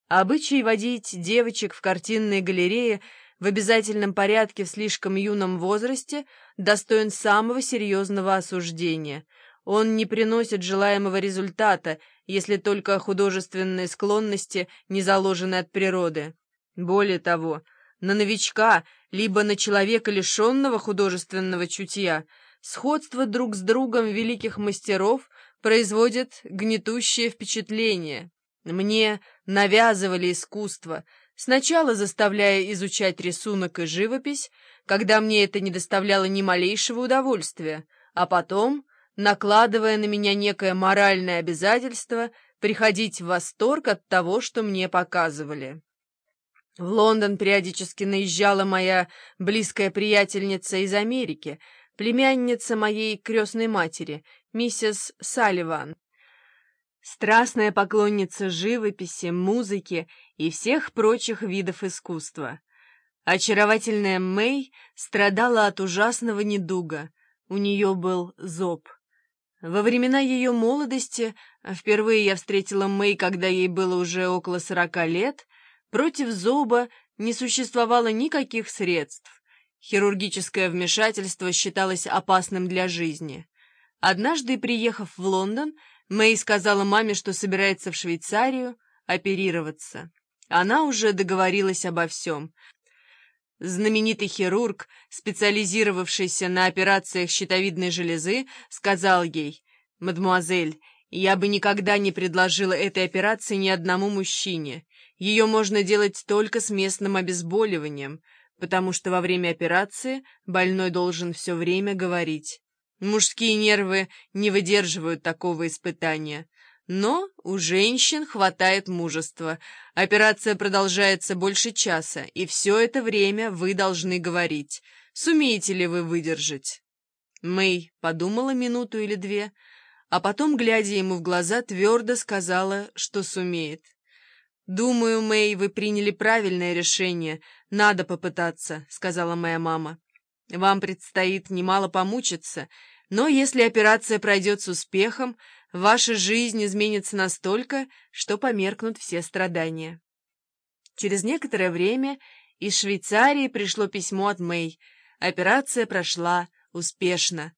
Обычай водить девочек в картинные галереи в обязательном порядке в слишком юном возрасте достоин самого серьезного осуждения. Он не приносит желаемого результата, если только художественные склонности не заложены от природы. Более того, на новичка, либо на человека, лишенного художественного чутья, сходство друг с другом великих мастеров производит гнетущее впечатление. Мне навязывали искусство, сначала заставляя изучать рисунок и живопись, когда мне это не доставляло ни малейшего удовольствия, а потом накладывая на меня некое моральное обязательство приходить в восторг от того, что мне показывали. В Лондон периодически наезжала моя близкая приятельница из Америки, племянница моей крестной матери, миссис Салливан, страстная поклонница живописи, музыки и всех прочих видов искусства. Очаровательная Мэй страдала от ужасного недуга, у нее был зоб. Во времена ее молодости, впервые я встретила Мэй, когда ей было уже около 40 лет, против зоба не существовало никаких средств. Хирургическое вмешательство считалось опасным для жизни. Однажды, приехав в Лондон, Мэй сказала маме, что собирается в Швейцарию оперироваться. Она уже договорилась обо всем. Знаменитый хирург, специализировавшийся на операциях щитовидной железы, сказал ей: «Мадемуазель, я бы никогда не предложила этой операции ни одному мужчине. Ее можно делать только с местным обезболиванием, потому что во время операции больной должен все время говорить. Мужские нервы не выдерживают такого испытания. Но у женщин хватает мужества. Операция продолжается больше часа, и все это время вы должны говорить. Сумеете ли вы выдержать?» Мэй подумала минуту или две, а потом, глядя ему в глаза, твердо сказала, что сумеет. «Думаю, Мэй, вы приняли правильное решение. Надо попытаться», — сказала моя мама. «Вам предстоит немало помучиться, но если операция пройдет с успехом, ваша жизнь изменится настолько, что померкнут все страдания». Через некоторое время из Швейцарии пришло письмо от Мэй. Операция прошла успешно.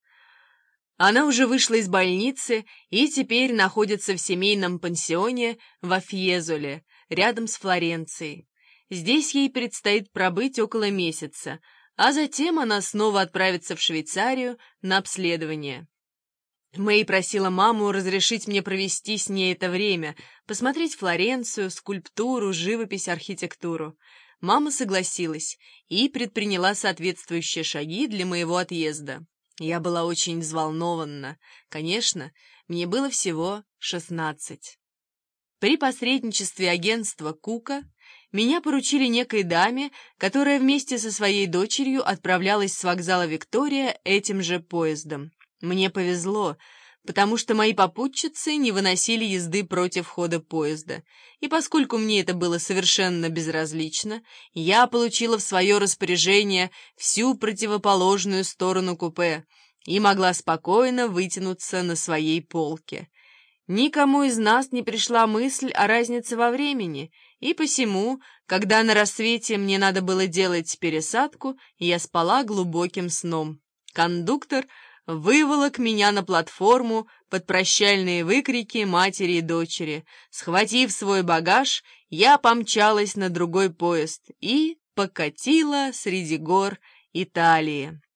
Она уже вышла из больницы и теперь находится в семейном пансионе во Фьезоле, рядом с Флоренцией. Здесь ей предстоит пробыть около месяца, а затем она снова отправится в Швейцарию на обследование. Мэй просила маму разрешить мне провести с ней это время, посмотреть Флоренцию, скульптуру, живопись, архитектуру. Мама согласилась и предприняла соответствующие шаги для моего отъезда. Я была очень взволнована. Конечно, мне было всего 16. При посредничестве агентства Кука меня поручили некой даме, которая вместе со своей дочерью отправлялась с вокзала Виктория этим же поездом. Мне повезло, потому что мои попутчицы не выносили езды против хода поезда, и поскольку мне это было совершенно безразлично, я получила в свое распоряжение всю противоположную сторону купе и могла спокойно вытянуться на своей полке. Никому из нас не пришла мысль о разнице во времени, и посему, когда на рассвете мне надо было делать пересадку, я спала глубоким сном. Кондуктор выволок меня на платформу под прощальные выкрики матери и дочери. Схватив свой багаж, я помчалась на другой поезд и покатила среди гор Италии.